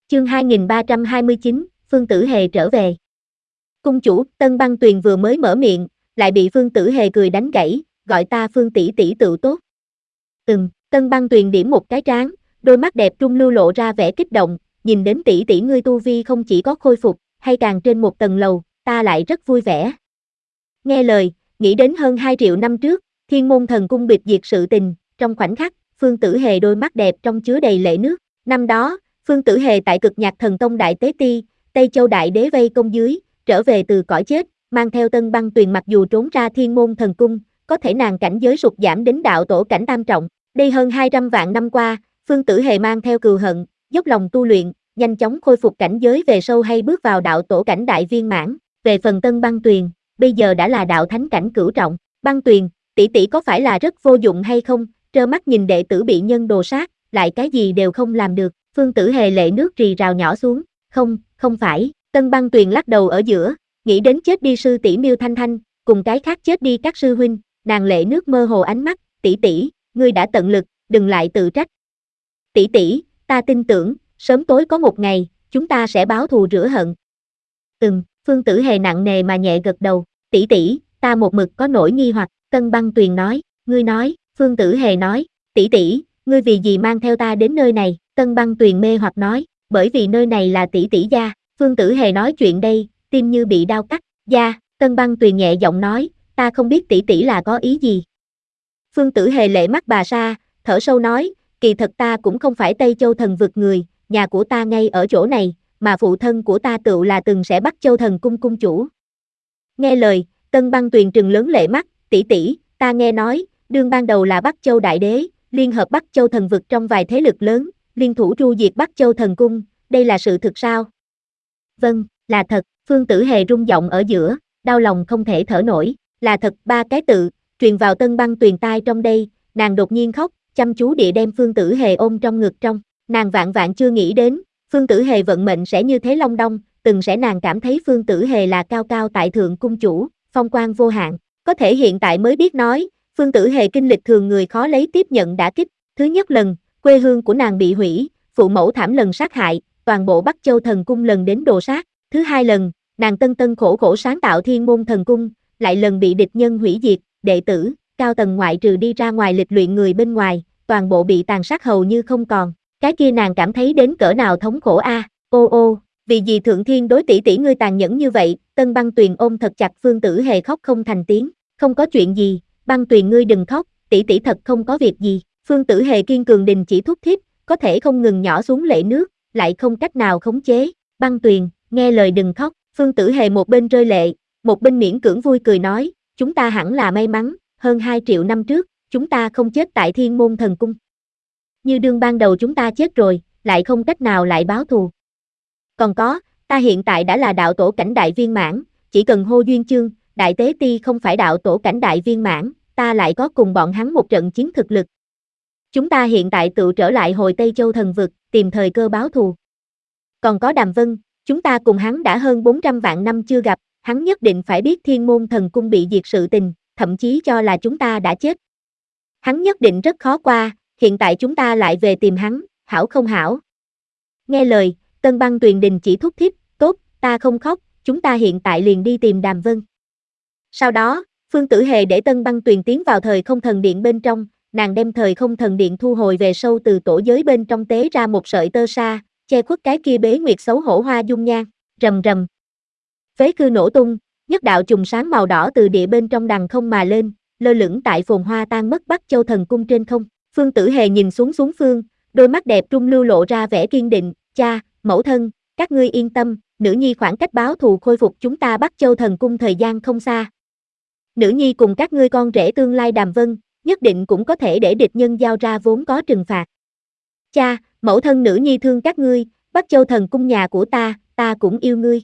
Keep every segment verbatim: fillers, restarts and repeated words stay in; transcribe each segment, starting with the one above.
Chương hai nghìn ba trăm hai mươi chín, Phương Tử Hề trở về. Cung chủ, Tân Băng Tuyền vừa mới mở miệng, lại bị Phương Tử Hề cười đánh gãy, gọi ta Phương tỷ tỷ tự tốt. Ừm, Tân Băng Tuyền điểm một cái trán, đôi mắt đẹp trung lưu lộ ra vẻ kích động, nhìn đến tỷ tỷ ngươi tu vi không chỉ có khôi phục, hay càng trên một tầng lầu, ta lại rất vui vẻ. Nghe lời, nghĩ đến hơn hai triệu năm trước, Thiên Môn Thần Cung bịch diệt sự tình, trong khoảnh khắc, Phương Tử Hề đôi mắt đẹp trong chứa đầy lệ nước. Năm đó, Phương Tử Hề tại Cực Nhạc Thần Tông Đại Tế Ti, Tây Châu Đại Đế vây công dưới, trở về từ cõi chết, mang theo Tân Băng Tuyền mặc dù trốn ra Thiên Môn Thần Cung, có thể nàng cảnh giới sụt giảm đến đạo tổ cảnh tam trọng. Đây hơn hai trăm vạn năm qua, Phương Tử Hề mang theo cừu hận, dốc lòng tu luyện, nhanh chóng khôi phục cảnh giới về sâu hay bước vào đạo tổ cảnh đại viên mãn. Về phần Tân Băng Tuyền, bây giờ đã là đạo thánh cảnh cửu trọng. Băng Tuyền, tỷ tỷ có phải là rất vô dụng hay không? Trơ mắt nhìn đệ tử bị nhân đồ sát, lại cái gì đều không làm được. Phương Tử Hề lệ nước rì rào nhỏ xuống, không, không phải. Tân Băng Tuyền lắc đầu ở giữa, nghĩ đến chết đi sư tỷ Miêu Thanh Thanh, cùng cái khác chết đi các sư huynh, nàng lệ nước mơ hồ ánh mắt, tỷ tỷ, ngươi đã tận lực, đừng lại tự trách. Tỷ tỷ, ta tin tưởng, sớm tối có một ngày, chúng ta sẽ báo thù rửa hận. Ừm, Phương Tử Hề nặng nề mà nhẹ gật đầu, tỷ tỷ, ta một mực có nỗi nghi hoặc, Tân Băng Tuyền nói, ngươi nói, Phương Tử Hề nói, tỷ tỷ, ngươi vì gì mang theo ta đến nơi này, Tân Băng Tuyền mê hoặc nói, bởi vì nơi này là tỷ tỷ gia, Phương Tử Hề nói chuyện đây, tim như bị đau cắt, gia, Tân Băng Tuyền nhẹ giọng nói, ta không biết tỷ tỷ là có ý gì. Phương Tử Hề lệ mắt bà sa, thở sâu nói, kỳ thật ta cũng không phải Tây Châu thần vực người, nhà của ta ngay ở chỗ này, mà phụ thân của ta tựu là từng sẽ Bắc Châu thần cung cung chủ. Nghe lời, Tân Băng Tuyền trừng lớn lệ mắt, tỷ tỷ, ta nghe nói, đương ban đầu là Bắc Châu đại đế, liên hợp Bắc Châu thần vực trong vài thế lực lớn, liên thủ tru diệt Bắc Châu thần cung, đây là sự thực sao? Vâng, là thật, Phương Tử Hề rung giọng ở giữa, đau lòng không thể thở nổi, là thật, ba cái tự, truyền vào Tân Băng Tuyền tai trong đây, nàng đột nhiên khóc, chăm chú địa đem Phương Tử Hề ôm trong ngực trong, nàng vạn vạn chưa nghĩ đến, Phương Tử Hề vận mệnh sẽ như thế long đong, từng sẽ nàng cảm thấy Phương Tử Hề là cao cao tại thượng cung chủ, phong quang vô hạn, có thể hiện tại mới biết nói, Phương Tử Hề kinh lịch thường người khó lấy tiếp nhận đả kích, thứ nhất lần, quê hương của nàng bị hủy, phụ mẫu thảm lần sát hại, toàn bộ Bắc Châu thần cung lần đến đồ sát, thứ hai lần, nàng tân tân khổ khổ sáng tạo Thiên Môn thần cung, lại lần bị địch nhân hủy diệt, đệ tử, cao tầng ngoại trừ đi ra ngoài lịch luyện người bên ngoài, toàn bộ bị tàn sát hầu như không còn, cái kia nàng cảm thấy đến cỡ nào thống khổ a, à, ô ô, vì gì thượng thiên đối tỷ tỷ ngươi tàn nhẫn như vậy, Tân Băng Tuyền ôm thật chặt Phương Tử Hề khóc không thành tiếng, không có chuyện gì, Băng Tuyền ngươi đừng khóc, tỷ tỷ thật không có việc gì, Phương Tử Hề kiên cường đình chỉ thúc thiết, có thể không ngừng nhỏ xuống lệ nước, lại không cách nào khống chế, Băng Tuyền, nghe lời đừng khóc, Phương Tử Hề một bên rơi lệ, một bên miễn cưỡng vui cười nói, chúng ta hẳn là may mắn, hơn hai triệu năm trước, chúng ta không chết tại Thiên Môn thần cung. Như đương ban đầu chúng ta chết rồi, lại không cách nào lại báo thù. Còn có, ta hiện tại đã là đạo tổ cảnh đại viên mãn, chỉ cần hô duyên chương, Đại Tế Ti không phải đạo tổ cảnh đại viên mãn, ta lại có cùng bọn hắn một trận chiến thực lực. Chúng ta hiện tại tự trở lại hồi Tây Châu thần vực, tìm thời cơ báo thù. Còn có Đàm Vân, chúng ta cùng hắn đã hơn bốn trăm vạn năm chưa gặp, hắn nhất định phải biết Thiên Môn thần cung bị diệt sự tình, thậm chí cho là chúng ta đã chết. Hắn nhất định rất khó qua, hiện tại chúng ta lại về tìm hắn, hảo không hảo. Nghe lời, Tân Băng Tuyền đình chỉ thúc thiết, tốt, ta không khóc, chúng ta hiện tại liền đi tìm Đàm Vân. Sau đó, Phương Tử Hề để Tân Băng Tuyền tiến vào thời không thần điện bên trong, nàng đem thời không thần điện thu hồi về sâu từ tổ giới bên trong tế ra một sợi tơ sa, che khuất cái kia bế nguyệt xấu hổ hoa dung nhan, rầm rầm. Phế khư nổ tung, nhất đạo chùm sáng màu đỏ từ địa bên trong đằng không mà lên, lơ lửng tại phồn hoa tan mất Bắc Châu thần cung trên không. Phương Tử Hề nhìn xuống xuống phương, đôi mắt đẹp trung lưu lộ ra vẻ kiên định, cha, mẫu thân, các ngươi yên tâm, nữ nhi khoảng cách báo thù khôi phục chúng ta Bắc Châu thần cung thời gian không xa. Nữ nhi cùng các ngươi con rể tương lai Đàm Vân, nhất định cũng có thể để địch nhân giao ra vốn có trừng phạt. Cha, mẫu thân nữ nhi thương các ngươi, Bắc Châu thần cung nhà của ta, ta cũng yêu ngươi.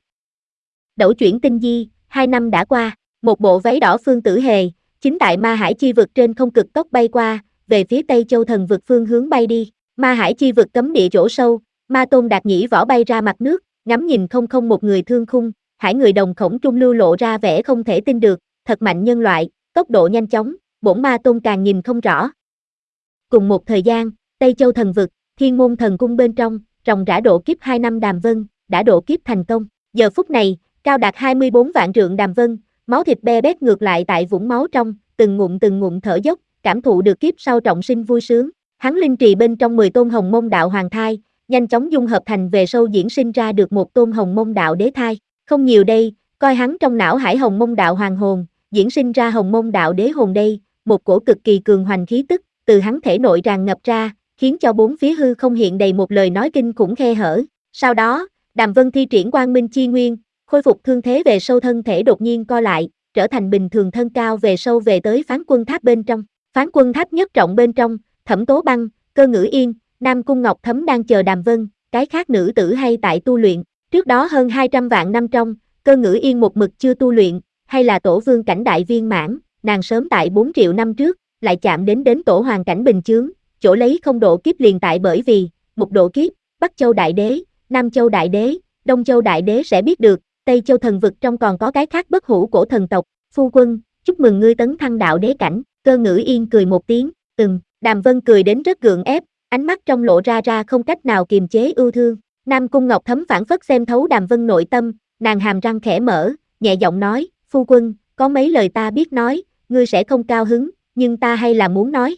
Đẩu chuyển tinh di, hai năm đã qua, một bộ váy đỏ Phương Tử Hề, chính tại Ma Hải chi vực trên không cực tốc bay qua, về phía Tây Châu thần vực phương hướng bay đi, Ma Hải chi vực cấm địa chỗ sâu, Ma Tôn Đạt Nhĩ võ bay ra mặt nước, ngắm nhìn không không một người thương khung, hải người đồng khổng trung lưu lộ ra vẻ không thể tin được, thật mạnh nhân loại, tốc độ nhanh chóng, bổn Ma Tôn càng nhìn không rõ. Cùng một thời gian, Tây Châu thần vực, Thiên Môn thần cung bên trong, ròng rã độ kiếp hai năm Đàm Vân, đã độ kiếp thành công. Giờ phút này, cao đạt hai mươi bốn vạn trượng Đàm Vân, máu thịt be bét ngược lại tại vũng máu trong, từng ngụm từng ngụm thở dốc, cảm thụ được kiếp sau trọng sinh vui sướng. Hắn linh trì bên trong mười tôn hồng môn đạo hoàng thai, nhanh chóng dung hợp thành về sâu diễn sinh ra được một tôn hồng môn đạo đế thai. Không nhiều đây, coi hắn trong não hải hồng môn đạo hoàng hồn, diễn sinh ra hồng môn đạo đế hồn đây, một cổ cực kỳ cường hoành khí tức, từ hắn thể nội tràn ngập ra, khiến cho bốn phía hư không hiện đầy một lời nói kinh khủng khe hở. Sau đó, Đàm Vân thi triển quang minh chi nguyên, khôi phục thương thế về sâu thân thể đột nhiên co lại, trở thành bình thường thân cao về sâu về tới phán quân tháp bên trong. Phán quân tháp nhất trọng bên trong, Thẩm Tố Băng, Cơ Ngữ Yên, Nam Cung Ngọc Thấm đang chờ Đàm Vân, cái khác nữ tử hay tại tu luyện. Trước đó hơn hai trăm vạn năm trong, Cơ Ngữ Yên một mực chưa tu luyện, hay là tổ vương cảnh đại viên mãn, nàng sớm tại bốn triệu năm trước, lại chạm đến đến tổ hoàng cảnh bình chướng, chỗ lấy không độ kiếp liền tại bởi vì, một độ kiếp, Bắc Châu Đại Đế, Nam Châu Đại Đế, Đông Châu Đại Đế sẽ biết được, Tây Châu thần vực trong còn có cái khác bất hủ cổ thần tộc. Phu quân, chúc mừng ngươi tấn thăng đạo đế cảnh. Cơ Ngữ Yên cười một tiếng, ừm. Đàm Vân cười đến rất gượng ép, ánh mắt trong lộ ra ra không cách nào kiềm chế ưu thương. Nam Cung Ngọc Thấm phảng phất xem thấu Đàm Vân nội tâm, nàng hàm răng khẽ mở, nhẹ giọng nói, phu quân, có mấy lời ta biết nói, ngươi sẽ không cao hứng, nhưng ta hay là muốn nói.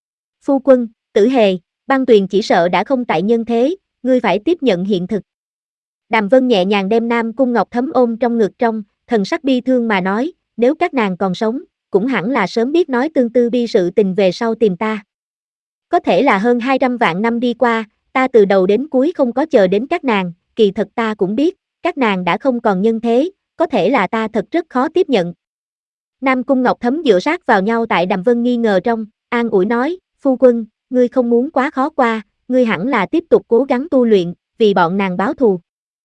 Phu quân, Tử Hề, Băng Tuyền chỉ sợ đã không tại nhân thế, ngươi phải tiếp nhận hiện thực. Đàm Vân nhẹ nhàng đem Nam Cung Ngọc Thấm ôm trong ngực trong, thần sắc bi thương mà nói, nếu các nàng còn sống, cũng hẳn là sớm biết nói tương tư bi sự tình về sau tìm ta. Có thể là hơn hai trăm vạn năm đi qua, ta từ đầu đến cuối không có chờ đến các nàng, kỳ thật ta cũng biết, các nàng đã không còn nhân thế, có thể là ta thật rất khó tiếp nhận. Nam Cung Ngọc Thấm dựa sát vào nhau tại Đàm Vân nghi ngờ trong, an ủi nói, phu quân, ngươi không muốn quá khó qua, ngươi hẳn là tiếp tục cố gắng tu luyện, vì bọn nàng báo thù.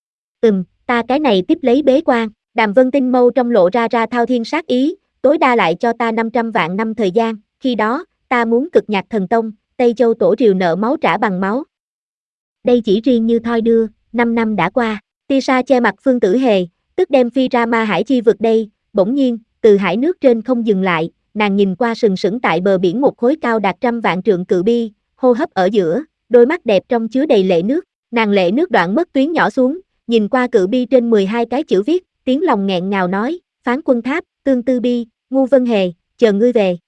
Ừm, ta cái này tiếp lấy bế quan. Đàm Vân tinh mâu trong lộ ra ra thao thiên sát ý, tối đa lại cho ta năm trăm vạn năm thời gian, khi đó, ta muốn cực nhạc thần tông, Tây Châu tổ triều nợ máu trả bằng máu. Đây chỉ riêng như thoi đưa, năm năm đã qua, tia sa che mặt Phương Tử Hề, tức đem phi ra ma hải chi vực đây, bỗng nhiên, từ hải nước trên không dừng lại, nàng nhìn qua sừng sững tại bờ biển một khối cao đạt trăm vạn trượng cự bi, hô hấp ở giữa, đôi mắt đẹp trong chứa đầy lệ nước, nàng lệ nước đoạn mất tuyến nhỏ xuống, nhìn qua cự bi trên mười hai cái chữ viết, tiếng lòng nghẹn ngào nói, phán quân tháp, tương tư bi, ngu vân hề, chờ ngươi về.